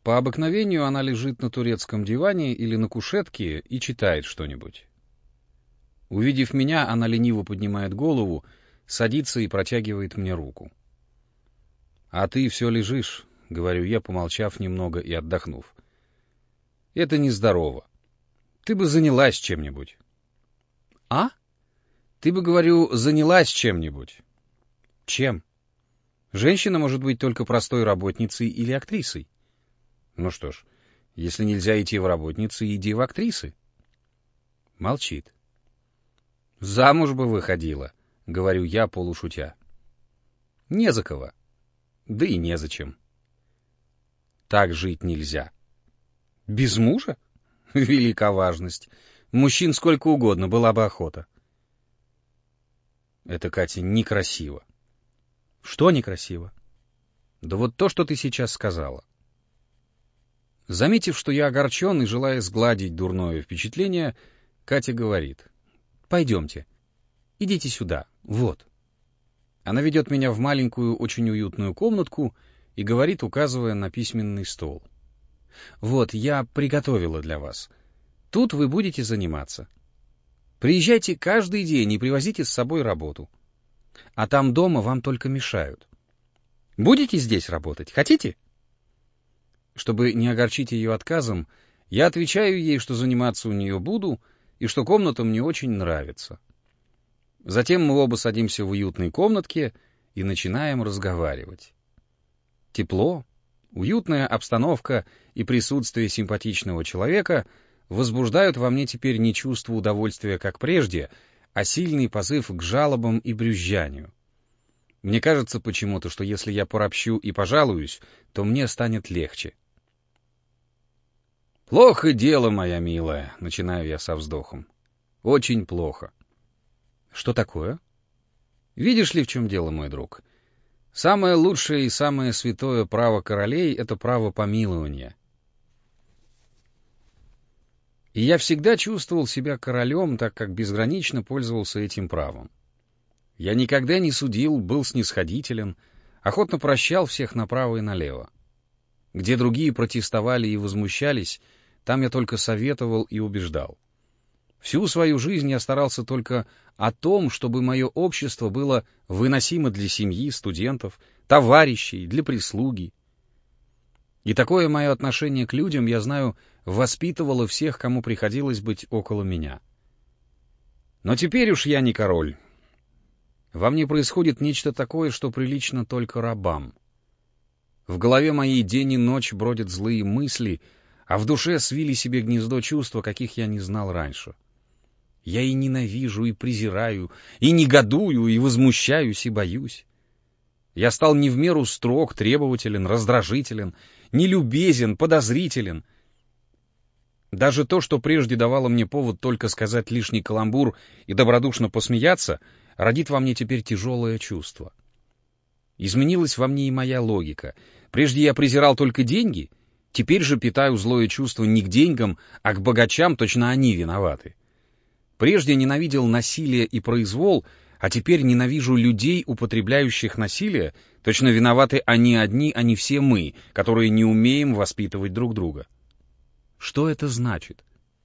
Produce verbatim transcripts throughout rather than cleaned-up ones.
По обыкновению она лежит на турецком диване или на кушетке и читает что-нибудь. Увидев меня, она лениво поднимает голову, садится и протягивает мне руку. — А ты все лежишь, — говорю я, помолчав немного и отдохнув. — Это нездорово. Ты бы занялась чем-нибудь. — А? Ты бы, говорю, занялась чем-нибудь. — Чем? Женщина может быть только простой работницей или актрисой. Ну что ж, если нельзя идти в работницы, иди в актрисы. Молчит. — Замуж бы выходила, — говорю я, полушутя. — Не за кого. Да и незачем. — Так жить нельзя. — Без мужа? Велика важность. Мужчин сколько угодно, была бы охота. Это, Катя, некрасиво. — Что некрасиво? — Да вот то, что ты сейчас сказала. Заметив, что я огорчен и желая сгладить дурное впечатление, Катя говорит: — Пойдемте. Идите сюда. Вот. Она ведет меня в маленькую, очень уютную комнатку и говорит, указывая на письменный стол: — Вот, я приготовила для вас. Тут вы будете заниматься. Приезжайте каждый день и привозите с собой работу. А там дома вам только мешают. Будете здесь работать? Хотите? Чтобы не огорчить ее отказом, я отвечаю ей, что заниматься у нее буду и что комната мне очень нравится. Затем мы оба садимся в уютной комнатке и начинаем разговаривать. Тепло, уютная обстановка и присутствие симпатичного человека возбуждают во мне теперь не чувство удовольствия, как прежде, а сильный позыв к жалобам и брюзжанию. Мне кажется почему-то, что если я поропщу и пожалуюсь, то мне станет легче. «Плохо дело, моя милая», — начинаю я со вздохом. «Очень плохо». «Что такое?» «Видишь ли, в чем дело, мой друг? Самое лучшее и самое святое право королей — это право помилования. И я всегда чувствовал себя королем, так как безгранично пользовался этим правом. Я никогда не судил, был снисходителен, охотно прощал всех направо и налево. Где другие протестовали и возмущались, там я только советовал и убеждал. Всю свою жизнь я старался только о том, чтобы мое общество было выносимо для семьи, студентов, товарищей, для прислуги. И такое мое отношение к людям, я знаю, воспитывало всех, кому приходилось быть около меня. Но теперь уж я не король. Во мне происходит нечто такое, что прилично только рабам. В голове моей день и ночь бродят злые мысли, а в душе свили себе гнездо чувства, каких я не знал раньше. Я и ненавижу, и презираю, и негодую, и возмущаюсь, и боюсь. Я стал не в меру строг, требователен, раздражителен, нелюбезен, подозрителен. Даже то, что прежде давало мне повод только сказать лишний каламбур и добродушно посмеяться, родит во мне теперь тяжелое чувство. Изменилась во мне и моя логика. Прежде я презирал только деньги, теперь же питаю злое чувство не к деньгам, а к богачам, точно они виноваты. Прежде ненавидел насилие и произвол, а теперь ненавижу людей, употребляющих насилие, точно виноваты они одни, а не все мы, которые не умеем воспитывать друг друга. Что это значит?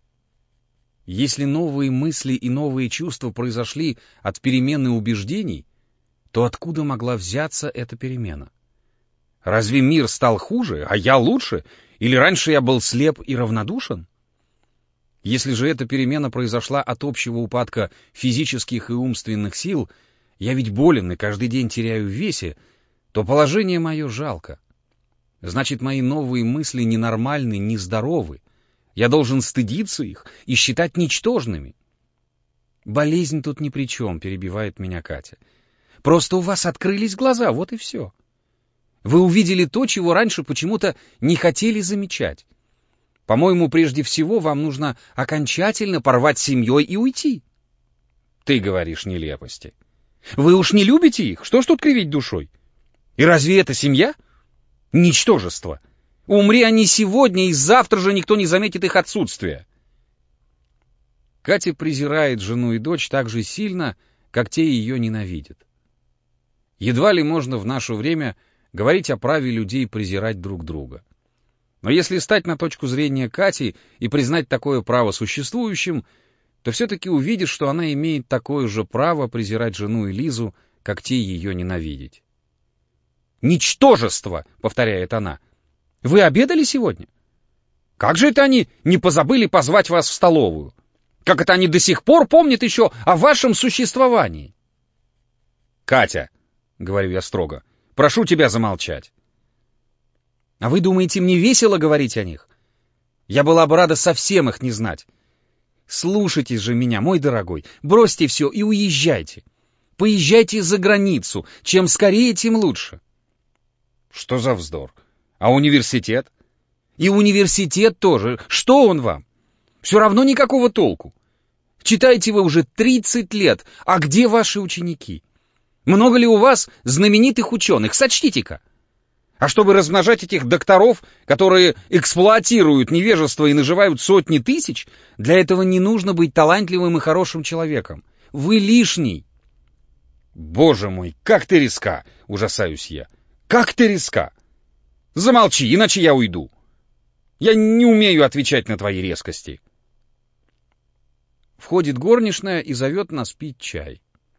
Если новые мысли и новые чувства произошли от перемены убеждений, то откуда могла взяться эта перемена? Разве мир стал хуже, а я лучше? Или раньше я был слеп и равнодушен? Если же эта перемена произошла от общего упадка физических и умственных сил, я ведь болен и каждый день теряю в весе, то положение мое жалко. Значит, мои новые мысли ненормальны, нездоровы. Я должен стыдиться их и считать ничтожными. Болезнь тут ни при чем, перебивает меня Катя. Просто у вас открылись глаза, вот и все. Вы увидели то, чего раньше почему-то не хотели замечать. По-моему, прежде всего вам нужно окончательно порвать с семьей и уйти. Ты говоришь нелепости. Вы уж не любите их? Что ж тут кривить душой? И разве это семья? Ничтожество. Умри они сегодня, и завтра же никто не заметит их отсутствия. Катя презирает жену и дочь так же сильно, как те ее ненавидят. Едва ли можно в наше время говорить о праве людей презирать друг друга. Но если стать на точку зрения Кати и признать такое право существующим, то все-таки увидишь, что она имеет такое же право презирать жену и Лизу, как те ее ненавидеть. «Ничтожество!» — повторяет она. «Вы обедали сегодня? Как же это они не позабыли позвать вас в столовую? Как это они до сих пор помнят еще о вашем существовании?» «Катя!» — говорю я строго. «Прошу тебя замолчать». «А вы думаете, мне весело говорить о них? Я была бы рада совсем их не знать. Слушайте же меня, мой дорогой, бросьте все и уезжайте. Поезжайте за границу, чем скорее, тем лучше». «Что за вздор? А университет?» «И университет тоже. Что он вам? Все равно никакого толку. Читаете вы уже тридцать лет, а где ваши ученики? Много ли у вас знаменитых ученых? Сочтите-ка. А чтобы размножать этих докторов, которые эксплуатируют невежество и наживают сотни тысяч, для этого не нужно быть талантливым и хорошим человеком. Вы лишний». «Боже мой, как ты резка!» — ужасаюсь я. «Как ты резка! Замолчи, иначе я уйду. Я не умею отвечать на твои резкости». Входит горничная и зовет нас пить чай.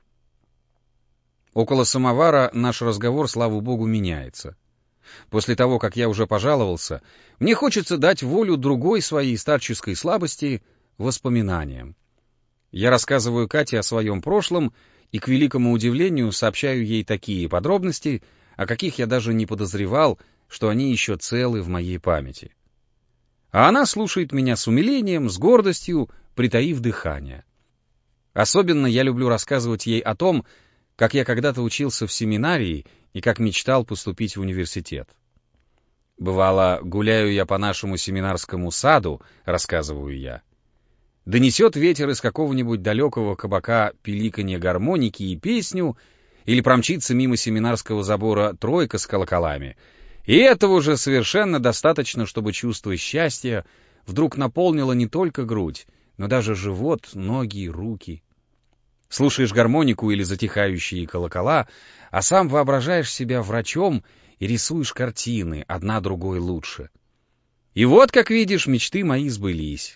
Около самовара наш разговор, слава богу, меняется. После того, как я уже пожаловался, мне хочется дать волю другой своей старческой слабости — воспоминаниям. Я рассказываю Кате о своем прошлом и, к великому удивлению, сообщаю ей такие подробности, о каких я даже не подозревал, что они еще целы в моей памяти. А она слушает меня с умилением, с гордостью, притаив дыхание. Особенно я люблю рассказывать ей о том, как я когда-то учился в семинарии и как мечтал поступить в университет. Бывало, гуляю я по нашему семинарскому саду, рассказываю я. Донесет ветер из какого-нибудь далекого кабака пиликанье гармоники и песню, или промчится мимо семинарского забора тройка с колоколами, и этого же совершенно достаточно, чтобы чувство счастья вдруг наполнило не только грудь, но даже живот, ноги, руки. Слушаешь гармонику или затихающие колокола, а сам воображаешь себя врачом и рисуешь картины, одна другой лучше. И вот, как видишь, мечты мои сбылись.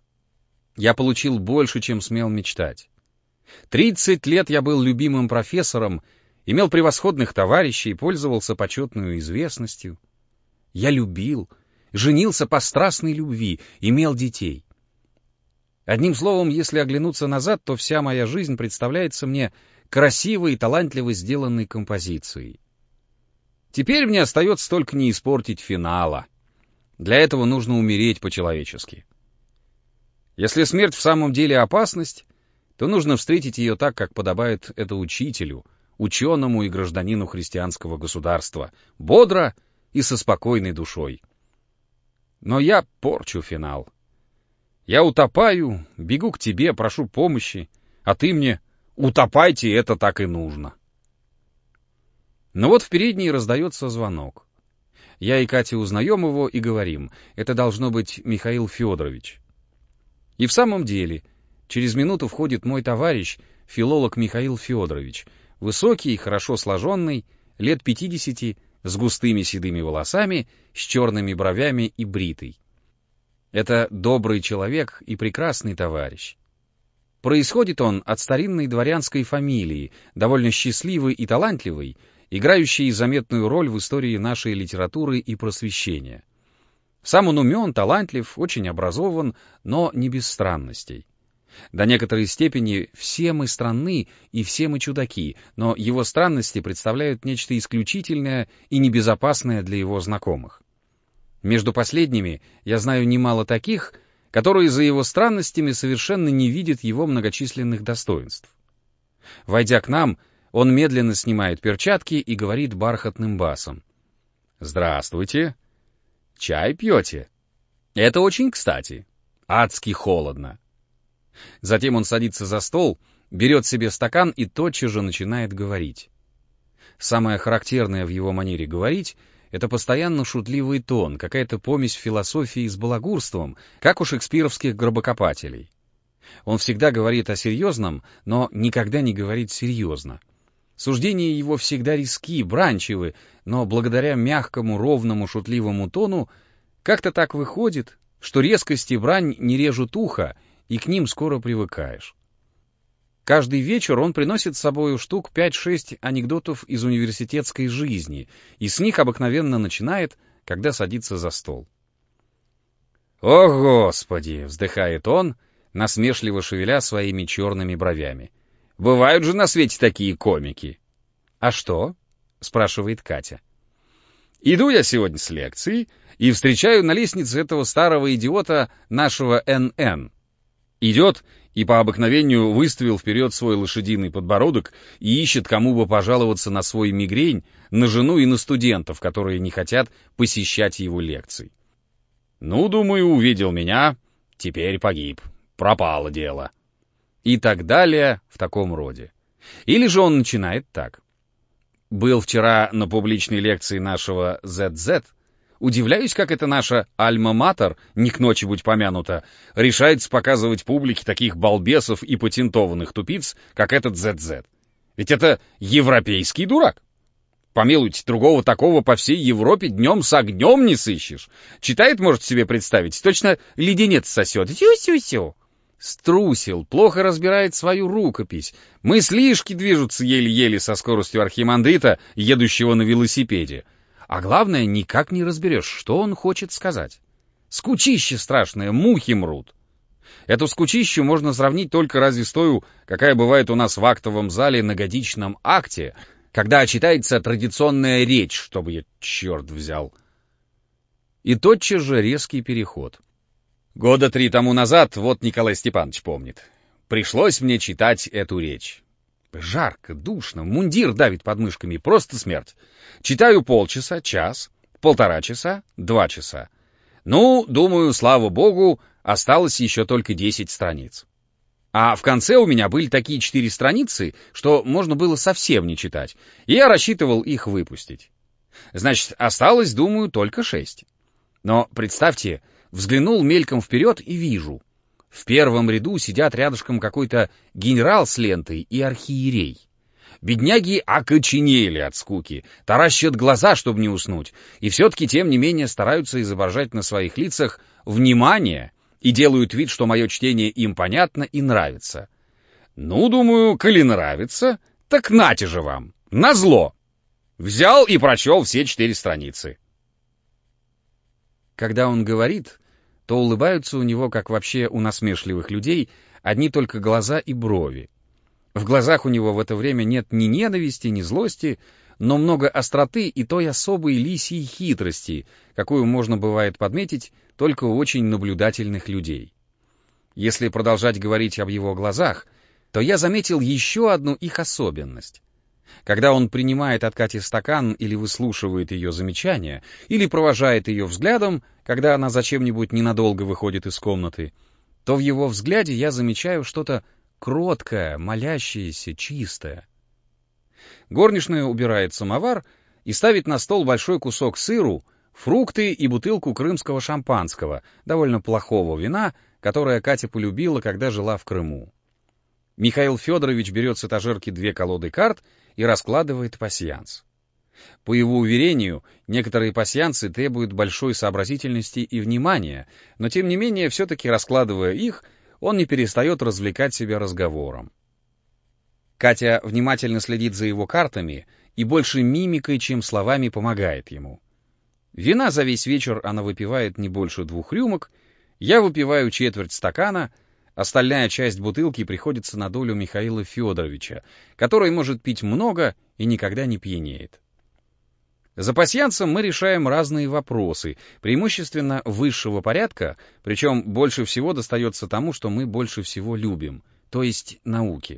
Я получил больше, чем смел мечтать. Тридцать лет я был любимым профессором, имел превосходных товарищей, пользовался почетной известностью. Я любил, женился по страстной любви, имел детей. Одним словом, если оглянуться назад, то вся моя жизнь представляется мне красивой и талантливо сделанной композицией. Теперь мне остается только не испортить финала. Для этого нужно умереть по-человечески. Если смерть в самом деле опасность, то нужно встретить ее так, как подобает это учителю, ученому и гражданину христианского государства, бодро и со спокойной душой. Но я порчу финал. Я утопаю, бегу к тебе, прошу помощи, а ты мне «утопайте, это так и нужно». Но вот в передней раздается звонок. Я и Катя узнаем его и говорим: это должно быть Михаил Федорович. И в самом деле, через минуту входит мой товарищ, филолог Михаил Федорович, высокий, хорошо сложенный, лет пятидесяти, с густыми седыми волосами, с черными бровями и бритый. Это добрый человек и прекрасный товарищ. Происходит он от старинной дворянской фамилии, довольно счастливой и талантливой, играющей заметную роль в истории нашей литературы и просвещения. Сам он умен, талантлив, очень образован, но не без странностей. До некоторой степени все мы странны и все мы чудаки, но его странности представляют нечто исключительное и небезопасное для его знакомых. Между последними я знаю немало таких, которые за его странностями совершенно не видят его многочисленных достоинств. Войдя к нам, он медленно снимает перчатки и говорит бархатным басом: «Здравствуйте. Чай пьете? Это очень кстати. Адски холодно». Затем он садится за стол, берет себе стакан и тотчас же начинает говорить. Самое характерное в его манере говорить — это постоянно шутливый тон, какая-то помесь философии с балагурством, как у шекспировских гробокопателей. Он всегда говорит о серьезном, но никогда не говорит серьезно. Суждения его всегда резки, бранчивы, но благодаря мягкому, ровному, шутливому тону Как-то так выходит, что резкость и брань не режут ухо, и к ним скоро привыкаешь. Каждый вечер он приносит с собой штук пять-шесть анекдотов из университетской жизни, и с них обыкновенно начинает, когда садится за стол. «О, Господи!» — вздыхает он, насмешливо шевеля своими черными бровями. «Бывают же на свете такие комики!» «А что?» — спрашивает Катя. «Иду я сегодня с лекции и встречаю на лестнице этого старого идиота нашего эн эн. Идет и по обыкновению выставил вперед свой лошадиный подбородок и ищет, кому бы пожаловаться на свой мигрень, на жену и на студентов, которые не хотят посещать его лекций. Ну, думаю, увидел меня, теперь погиб, пропало дело». И так далее в таком роде. Или же он начинает так. «Был вчера на публичной лекции нашего зет зет. Удивляюсь, как это наша альма-матер, не к ночи будь помянута, решается показывать публике таких балбесов и патентованных тупиц, как этот зет зет. Ведь это европейский дурак. Помилуйте, другого такого по всей Европе днем с огнем не сыщешь. Читает, может себе представить, точно леденец сосет. Сю-сю-сю. Струсил, плохо разбирает свою рукопись. Мыслишки движутся еле-еле со скоростью архимандрита, едущего на велосипеде. А главное, никак не разберешь, что он хочет сказать. Скучище страшное, мухи мрут. Эту скучищу можно сравнить только разве с той, какая бывает у нас в актовом зале на годичном акте, когда читается традиционная речь, чтобы я черт взял. И тотчас же резкий переход. Года три тому назад, вот Николай Степанович помнит, пришлось мне читать эту речь. Жарко, душно, мундир давит под мышками, просто смерть. Читаю полчаса, час, полтора часа, два часа. Ну, думаю, слава богу, осталось еще только десять страниц. А в конце у меня были такие четыре страницы, что можно было совсем не читать, и я рассчитывал их выпустить. Значит, осталось, думаю, только шесть. Но представьте, взглянул мельком вперед и вижу. В первом ряду сидят рядышком какой-то генерал с лентой и архиерей. Бедняги окоченели от скуки, таращат глаза, чтобы не уснуть, и все-таки, тем не менее, стараются изображать на своих лицах внимание и делают вид, что мое чтение им понятно и нравится. Ну, думаю, коли нравится, так нате же вам, назло. Взял и прочел все четыре страницы. Когда он говорит, то улыбаются у него, как вообще у насмешливых людей, одни только глаза и брови. В глазах у него в это время нет ни ненависти, ни злости, но много остроты и той особой лисьей хитрости, какую можно бывает подметить только у очень наблюдательных людей. Если продолжать говорить об его глазах, то я заметил еще одну их особенность. Когда он принимает от Кати стакан или выслушивает ее замечания, или провожает ее взглядом, когда она зачем-нибудь ненадолго выходит из комнаты, то в его взгляде я замечаю что-то кроткое, молящееся, чистое. Горничная убирает самовар и ставит на стол большой кусок сыру, фрукты и бутылку крымского шампанского, довольно плохого вина, которое Катя полюбила, когда жила в Крыму. Михаил Федорович берет с этажерки две колоды карт и раскладывает пасьянс. По его уверению, некоторые пасьянсы требуют большой сообразительности и внимания, но тем не менее, все-таки раскладывая их, он не перестает развлекать себя разговором. Катя внимательно следит за его картами и больше мимикой, чем словами помогает ему. Вина за весь вечер она выпивает не больше двух рюмок, я выпиваю четверть стакана, остальная часть бутылки приходится на долю Михаила Федоровича, который может пить много и никогда не пьянеет. За пасьянсом мы решаем разные вопросы, преимущественно высшего порядка, причем больше всего достается тому, что мы больше всего любим, то есть науке.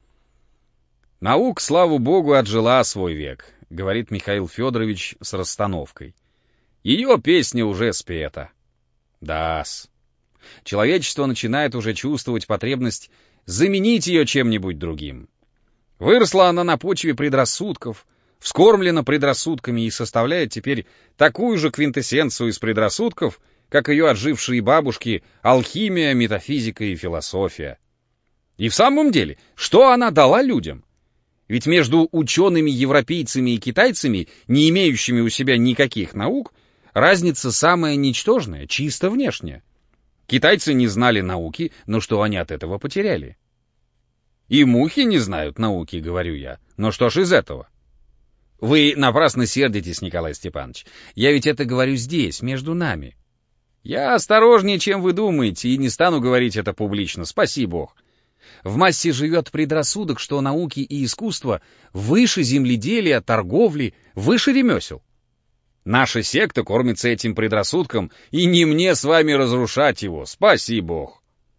«Наука, слава богу, отжила свой век», — говорит Михаил Федорович с расстановкой. «Ее песня уже спета». Да-с. Человечество начинает уже чувствовать потребность заменить ее чем-нибудь другим. Выросла она на почве предрассудков, вскормлена предрассудками и составляет теперь такую же квинтэссенцию из предрассудков, как ее отжившие бабушки алхимия, метафизика и философия. И в самом деле, что она дала людям? Ведь между учеными-европейцами и китайцами, не имеющими у себя никаких наук, разница самая ничтожная, чисто внешняя. Китайцы не знали науки, но что они от этого потеряли? И мухи не знают науки, говорю я. Но что ж из этого? Вы напрасно сердитесь, Николай Степанович. Я ведь это говорю здесь, между нами. Я осторожнее, чем вы думаете, и не стану говорить это публично, спаси Бог. В массе живет предрассудок, что науки и искусство выше земледелия, торговли, выше ремесел. Наша секта кормится этим предрассудком, и не мне с вами разрушать его, спаси Бог.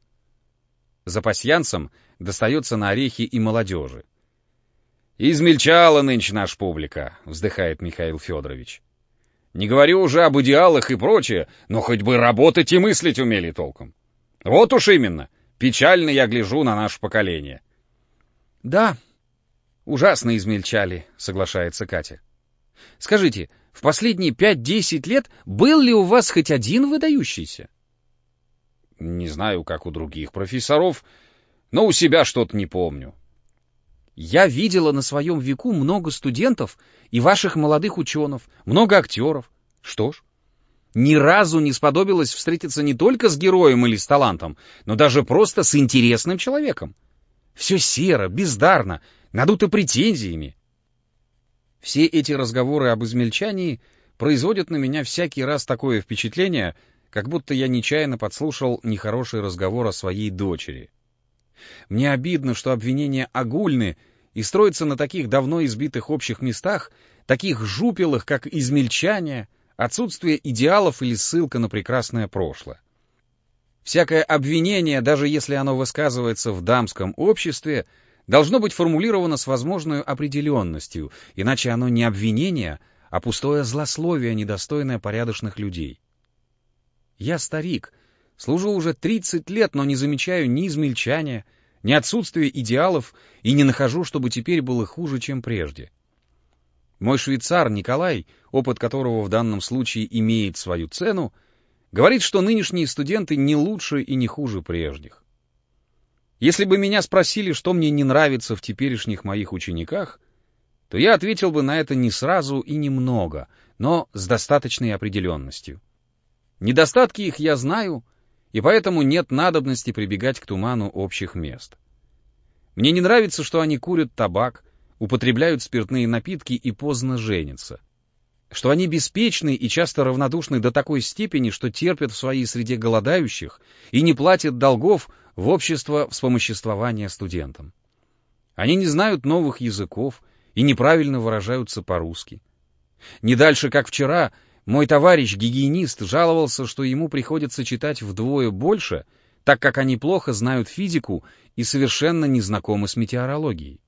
За пасьянцем достается на орехи и молодежи. «Измельчала нынче наша публика», — вздыхает Михаил Федорович. «Не говорю уже об идеалах и прочее, но хоть бы работать и мыслить умели толком. Вот уж именно, печально я гляжу на наше поколение». «Да, ужасно измельчали», — соглашается Катя. «Скажите, в последние пять-десять лет был ли у вас хоть один выдающийся?» «Не знаю, как у других профессоров, но у себя что-то не помню». «Я видела на своем веку много студентов и ваших молодых ученых, много актеров. Что ж, ни разу не сподобилось встретиться не только с героем или с талантом, но даже просто с интересным человеком. Все серо, бездарно, надуто претензиями». Все эти разговоры об измельчании производят на меня всякий раз такое впечатление, как будто я нечаянно подслушал нехороший разговор о своей дочери. Мне обидно, что обвинения огульны и строятся на таких давно избитых общих местах, таких жупелах, как измельчание, отсутствие идеалов или ссылка на прекрасное прошлое. Всякое обвинение, даже если оно высказывается в дамском обществе, должно быть формулировано с возможной определенностью, иначе оно не обвинение, а пустое злословие, недостойное порядочных людей. Я старик, служу уже тридцать лет, но не замечаю ни измельчания, ни отсутствия идеалов и не нахожу, чтобы теперь было хуже, чем прежде. Мой швейцар Николай, опыт которого в данном случае имеет свою цену, говорит, что нынешние студенты не лучше и не хуже прежних. Если бы меня спросили, что мне не нравится в теперешних моих учениках, то я ответил бы на это не сразу и немного, но с достаточной определенностью. Недостатки их я знаю, и поэтому нет надобности прибегать к туману общих мест. Мне не нравится, что они курят табак, употребляют спиртные напитки и поздно женятся, что они беспечны и часто равнодушны до такой степени, что терпят в своей среде голодающих и не платят долгов в общество вспомоществования студентам. Они не знают новых языков и неправильно выражаются по-русски. Не дальше, как вчера, мой товарищ-гигиенист жаловался, что ему приходится читать вдвое больше, так как они плохо знают физику и совершенно не знакомы с метеорологией.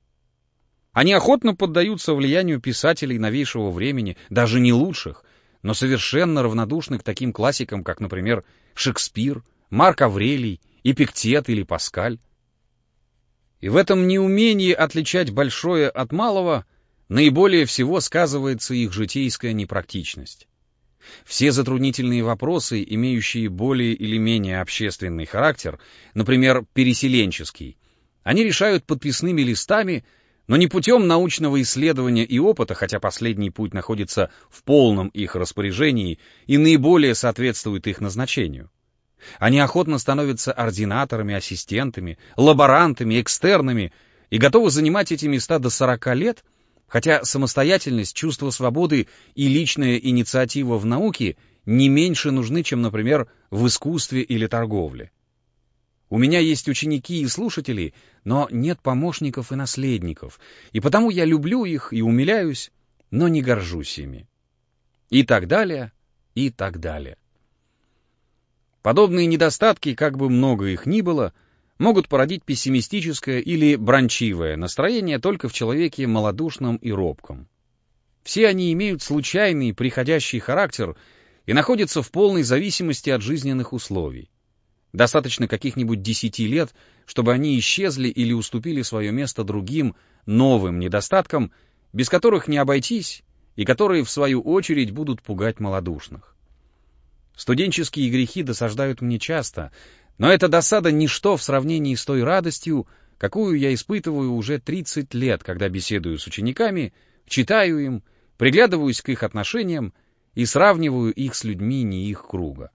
Они охотно поддаются влиянию писателей новейшего времени, даже не лучших, но совершенно равнодушны к таким классикам, как, например, Шекспир, Марк Аврелий, Эпиктет или Паскаль. И в этом неумении отличать большое от малого наиболее всего сказывается их житейская непрактичность. Все затруднительные вопросы, имеющие более или менее общественный характер, например, переселенческий, они решают подписными листами, но не путем научного исследования и опыта, хотя последний путь находится в полном их распоряжении и наиболее соответствует их назначению. Они охотно становятся ординаторами, ассистентами, лаборантами, экстернами и готовы занимать эти места до сорока лет, хотя самостоятельность, чувство свободы и личная инициатива в науке не меньше нужны, чем, например, в искусстве или торговле. У меня есть ученики и слушатели, но нет помощников и наследников, и потому я люблю их и умиляюсь, но не горжусь ими. И так далее, и так далее. Подобные недостатки, как бы много их ни было, могут породить пессимистическое или бранчивое настроение только в человеке малодушном и робком. Все они имеют случайный, приходящий характер и находятся в полной зависимости от жизненных условий. Достаточно каких-нибудь десяти лет, чтобы они исчезли или уступили свое место другим, новым недостаткам, без которых не обойтись, и которые, в свою очередь, будут пугать малодушных. Студенческие грехи досаждают мне часто, но эта досада — ничто в сравнении с той радостью, какую я испытываю уже тридцать лет, когда беседую с учениками, читаю им, приглядываюсь к их отношениям и сравниваю их с людьми не их круга.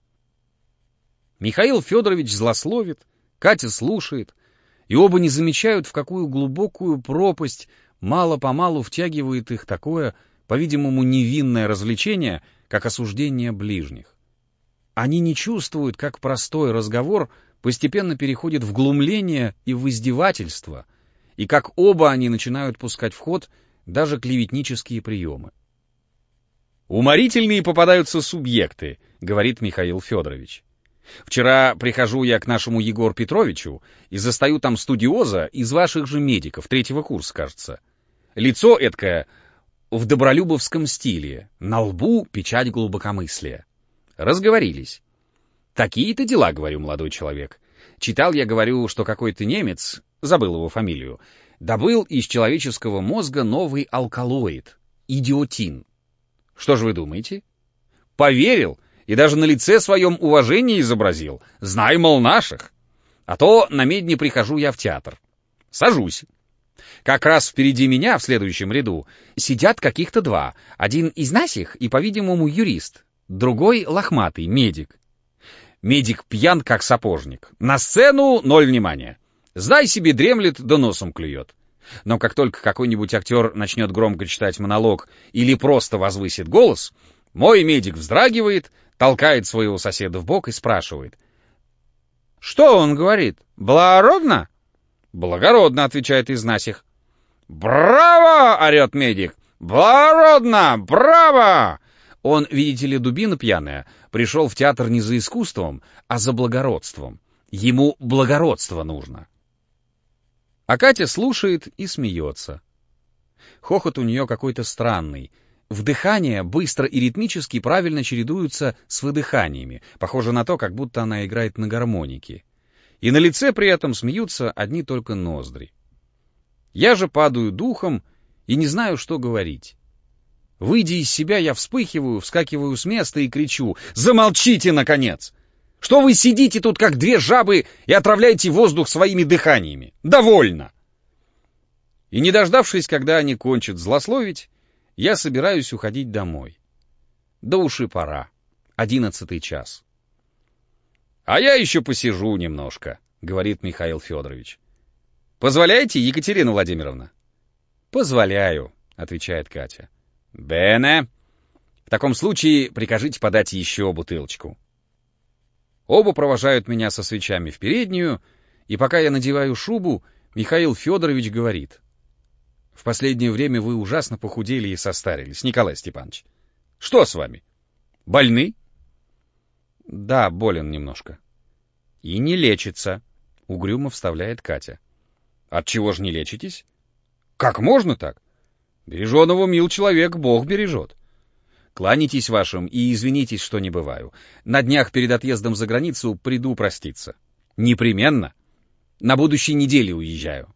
Михаил Федорович злословит, Катя слушает, и оба не замечают, в какую глубокую пропасть мало-помалу втягивает их такое, по-видимому, невинное развлечение, как осуждение ближних. Они не чувствуют, как простой разговор постепенно переходит в глумление и в издевательство, и как оба они начинают пускать в ход даже клеветнические приемы. «Уморительные попадаются субъекты», — говорит Михаил Федорович. «Вчера прихожу я к нашему Егору Петровичу и застаю там студиоза из ваших же медиков, третьего курса, кажется. Лицо эткое в добролюбовском стиле, на лбу печать глубокомыслия. Разговорились. Такие-то дела, говорю, молодой человек. Читал я, говорю, что какой-то немец, забыл его фамилию, добыл из человеческого мозга новый алкалоид, идиотин. Что же вы думаете? Поверил и даже на лице своем уважение изобразил. Знай, мол, наших. А то на медне прихожу я в театр. Сажусь. Как раз впереди меня, в следующем ряду, сидят каких-то два. Один из насих и, по-видимому, юрист. Другой лохматый, медик. Медик пьян, как сапожник. На сцену ноль внимания. Знай себе, дремлет, да носом клюет. Но как только какой-нибудь актер начнет громко читать монолог или просто возвысит голос, мой медик вздрагивает, толкает своего соседа в бок и спрашивает. «Что он говорит? Благородно?» «Благородно», — отвечает из насих. «Браво!» — орет медик. «Благородно! Браво!» Он, видите ли, дубина пьяная, пришел в театр не за искусством, а за благородством. Ему благородство нужно. А Катя слушает и смеется. Хохот у нее какой-то странный. Вдыхания быстро и ритмически правильно чередуются с выдыханиями. Похоже на то, как будто она играет на гармонике. И на лице при этом смеются одни только ноздри. Я же падаю духом и не знаю, что говорить. Выйдя из себя, я вспыхиваю, вскакиваю с места и кричу: «Замолчите, наконец! Что вы сидите тут, как две жабы, и отравляете воздух своими дыханиями? Довольно!» И не дождавшись, когда они кончат злословить, я собираюсь уходить домой. Да уж и пора. Одиннадцатый час. «А я еще посижу немножко», — говорит Михаил Федорович. «Позволяете, Екатерина Владимировна?» «Позволяю», — отвечает Катя. «Бене. В таком случае прикажите подать еще бутылочку». Оба провожают меня со свечами в переднюю, и пока я надеваю шубу, Михаил Федорович говорит: «В последнее время вы ужасно похудели и состарились, Николай Степанович. Что с вами? Больны?» «Да, болен немножко». «И не лечится», — угрюмо вставляет Катя. «Отчего же не лечитесь?» «Как можно так? Береженого, мил человек, Бог бережет. Кланяйтесь вашим и извинитесь, что не бываю. На днях перед отъездом за границу приду проститься. Непременно. На будущей неделе уезжаю».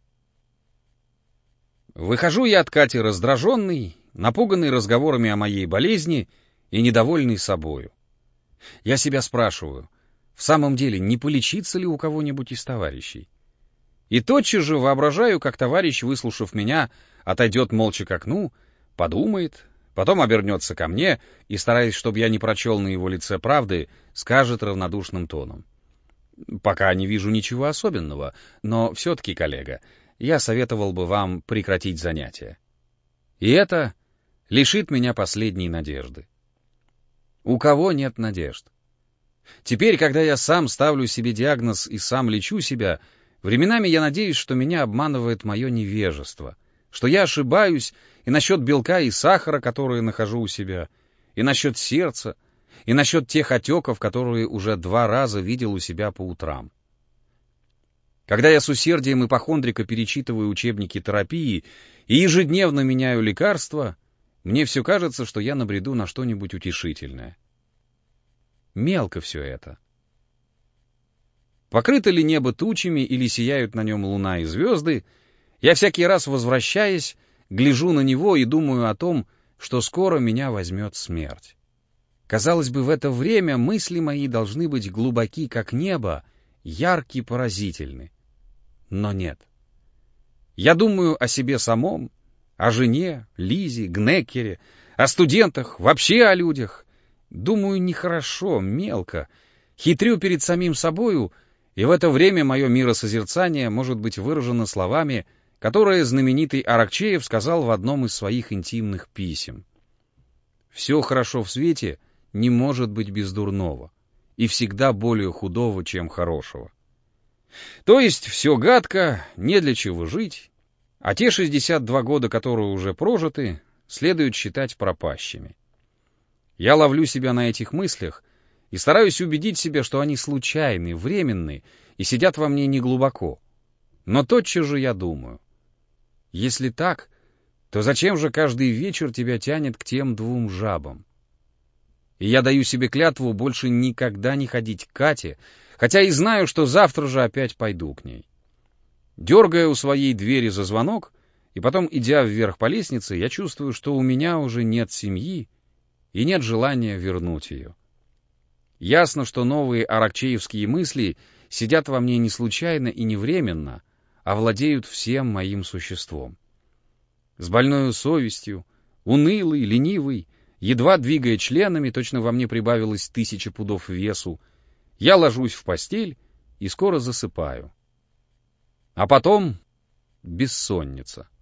Выхожу я от Кати раздраженный, напуганный разговорами о моей болезни и недовольный собою. Я себя спрашиваю, в самом деле, не полечиться ли у кого-нибудь из товарищей? И тотчас же воображаю, как товарищ, выслушав меня, отойдет молча к окну, подумает, потом обернется ко мне и, стараясь, чтобы я не прочел на его лице правды, скажет равнодушным тоном: «Пока не вижу ничего особенного, но все-таки, коллега, я советовал бы вам прекратить занятия». И это лишит меня последней надежды. У кого нет надежд? Теперь, когда я сам ставлю себе диагноз и сам лечу себя, временами я надеюсь, что меня обманывает мое невежество, что я ошибаюсь и насчет белка и сахара, которые нахожу у себя, и насчет сердца, и насчет тех отеков, которые уже два раза видел у себя по утрам. Когда я с усердием ипохондрика перечитываю учебники терапии и ежедневно меняю лекарства, мне все кажется, что я набреду на что-нибудь утешительное. Мелко все это. Покрыто ли небо тучами или сияют на нем луна и звезды, я всякий раз, возвращаясь, гляжу на него и думаю о том, что скоро меня возьмет смерть. Казалось бы, в это время мысли мои должны быть глубоки, как небо, ярки, поразительны. Но нет. Я думаю о себе самом, о жене, Лизе, Гнеккере, о студентах, вообще о людях, Думаю нехорошо, мелко, хитрю перед самим собою, и в это время мое миросозерцание может быть выражено словами, которые знаменитый Аракчеев сказал в одном из своих интимных писем. «Все хорошо в свете не может быть без дурного, и всегда более худого, чем хорошего». То есть все гадко, не для чего жить, а те шестьдесят два года, которые уже прожиты, следует считать пропащими. Я ловлю себя на этих мыслях и стараюсь убедить себя, что они случайны, временны и сидят во мне неглубоко. Но тотчас же я думаю, если так, то зачем же каждый вечер тебя тянет к тем двум жабам? И я даю себе клятву больше никогда не ходить к Кате, хотя и знаю, что завтра же опять пойду к ней. Дергая у своей двери за звонок, и потом, идя вверх по лестнице, я чувствую, что у меня уже нет семьи и нет желания вернуть ее. Ясно, что новые аракчеевские мысли сидят во мне не случайно и не временно, а владеют всем моим существом. С больною совестью, унылый, ленивый, едва двигая членами, точно во мне прибавилось тысяча пудов весу, я ложусь в постель и скоро засыпаю. А потом бессонница.